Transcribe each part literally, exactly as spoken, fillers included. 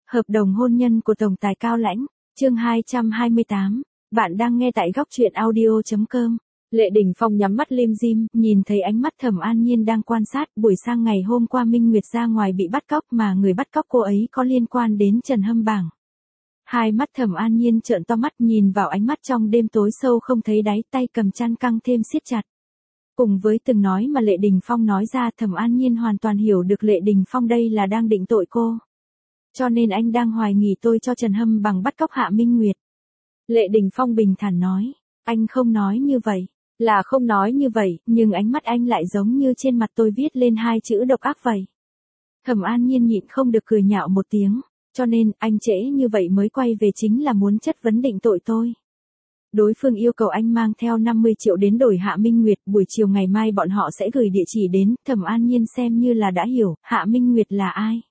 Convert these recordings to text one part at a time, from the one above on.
Hợp đồng hôn nhân của tổng tài Cao Lãnh, chương hai trăm hai mươi tám. Bạn đang nghe tại góc truyện audio chấm com. Lệ Đình Phong nhắm mắt lim dim, nhìn thấy ánh mắt Thẩm An Nhiên đang quan sát. Buổi sang ngày hôm qua Minh Nguyệt ra ngoài bị bắt cóc mà người bắt cóc cô ấy có liên quan đến Trần Hâm Bảng. Hai mắt Thẩm An Nhiên trợn to mắt nhìn vào ánh mắt trong đêm tối sâu không thấy đáy, tay cầm chăn căng thêm siết chặt. Cùng với từng nói mà Lệ Đình Phong nói ra, Thẩm An Nhiên hoàn toàn hiểu được Lệ Đình Phong đây là đang định tội cô. Cho nên anh đang hoài nghi tôi cho Trần Hâm Bằng bắt cóc Hạ Minh Nguyệt. Lệ Đình Phong bình thản nói, anh không nói như vậy, là không nói như vậy, nhưng ánh mắt anh lại giống như trên mặt tôi viết lên hai chữ độc ác vậy. Thẩm An Nhiên nhịn không được cười nhạo một tiếng, cho nên anh trễ như vậy mới quay về chính là muốn chất vấn định tội tôi. Đối phương yêu cầu anh mang theo năm mươi triệu đến đổi Hạ Minh Nguyệt, buổi chiều ngày mai bọn họ sẽ gửi địa chỉ đến. Thẩm An Nhiên xem như là đã hiểu, Hạ Minh Nguyệt là ai.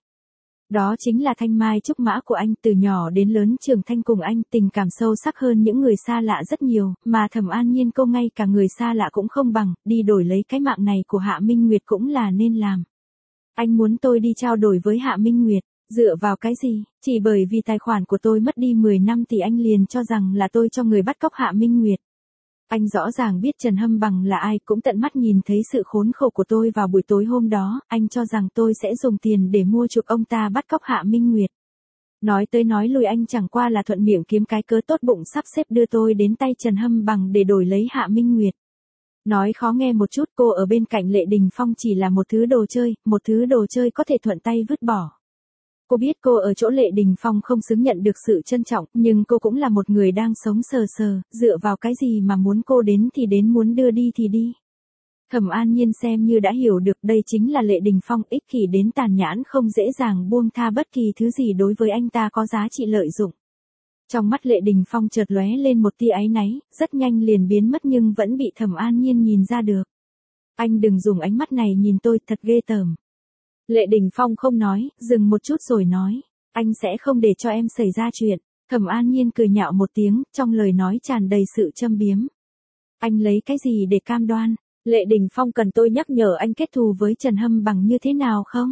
Đó chính là thanh mai trúc mã của anh, từ nhỏ đến lớn trưởng thành cùng anh, tình cảm sâu sắc hơn những người xa lạ rất nhiều, mà Thẩm An Nhiên cô ngay cả người xa lạ cũng không bằng, đi đổi lấy cái mạng này của Hạ Minh Nguyệt cũng là nên làm. Anh muốn tôi đi trao đổi với Hạ Minh Nguyệt, dựa vào cái gì? Chỉ bởi vì tài khoản của tôi mất đi mười năm thì anh liền cho rằng là tôi cho người bắt cóc Hạ Minh Nguyệt. Anh rõ ràng biết Trần Hâm Bằng là ai, cũng tận mắt nhìn thấy sự khốn khổ của tôi vào buổi tối hôm đó, anh cho rằng tôi sẽ dùng tiền để mua chuộc ông ta bắt cóc Hạ Minh Nguyệt. Nói tới nói lui anh chẳng qua là thuận miệng kiếm cái cớ tốt bụng sắp xếp đưa tôi đến tay Trần Hâm Bằng để đổi lấy Hạ Minh Nguyệt. Nói khó nghe một chút, cô ở bên cạnh Lệ Đình Phong chỉ là một thứ đồ chơi, một thứ đồ chơi có thể thuận tay vứt bỏ. Cô biết cô ở chỗ Lệ Đình Phong không xứng nhận được sự trân trọng, nhưng cô cũng là một người đang sống sờ sờ, dựa vào cái gì mà muốn cô đến thì đến, muốn đưa đi thì đi. Thẩm An Nhiên xem như đã hiểu được đây chính là Lệ Đình Phong ích kỷ đến tàn nhẫn, không dễ dàng buông tha bất kỳ thứ gì đối với anh ta có giá trị lợi dụng. Trong mắt Lệ Đình Phong chợt lóe lên một tia áy náy, rất nhanh liền biến mất nhưng vẫn bị Thẩm An Nhiên nhìn ra được. Anh đừng dùng ánh mắt này nhìn tôi, thật ghê tởm. Lệ Đình Phong không nói, dừng một chút rồi nói, anh sẽ không để cho em xảy ra chuyện. Thẩm An Nhiên cười nhạo một tiếng, trong lời nói tràn đầy sự châm biếm. Anh lấy cái gì để cam đoan? Lệ Đình Phong cần tôi nhắc nhở anh kết thù với Trần Hâm Bằng như thế nào không?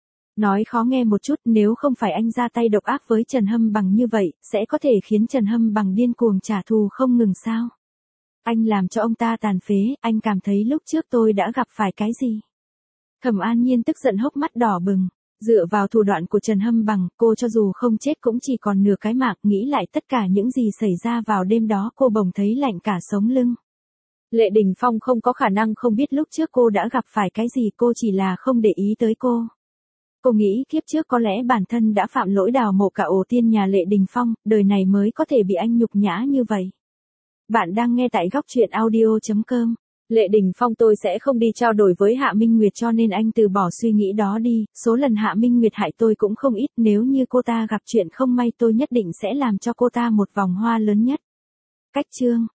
Nói khó nghe một chút, nếu không phải anh ra tay độc ác với Trần Hâm Bằng như vậy, sẽ có thể khiến Trần Hâm Bằng điên cuồng trả thù không ngừng sao? Anh làm cho ông ta tàn phế, anh cảm thấy lúc trước tôi đã gặp phải cái gì? Thẩm An Nhiên tức giận hốc mắt đỏ bừng, dựa vào thủ đoạn của Trần Hâm Bằng, cô cho dù không chết cũng chỉ còn nửa cái mạng, nghĩ lại tất cả những gì xảy ra vào đêm đó cô bỗng thấy lạnh cả sống lưng. Lệ Đình Phong không có khả năng không biết lúc trước cô đã gặp phải cái gì, cô chỉ là không để ý tới cô. Cô nghĩ kiếp trước có lẽ bản thân đã phạm lỗi đào mộ cả ổ tiên nhà Lệ Đình Phong, đời này mới có thể bị anh nhục nhã như vậy. Bạn đang nghe tại góc truyện audio chấm com. Lệ Đình Phong tôi sẽ không đi trao đổi với Hạ Minh Nguyệt cho nên anh từ bỏ suy nghĩ đó đi, số lần Hạ Minh Nguyệt hại tôi cũng không ít, nếu như cô ta gặp chuyện không may tôi nhất định sẽ làm cho cô ta một vòng hoa lớn nhất. Cách chương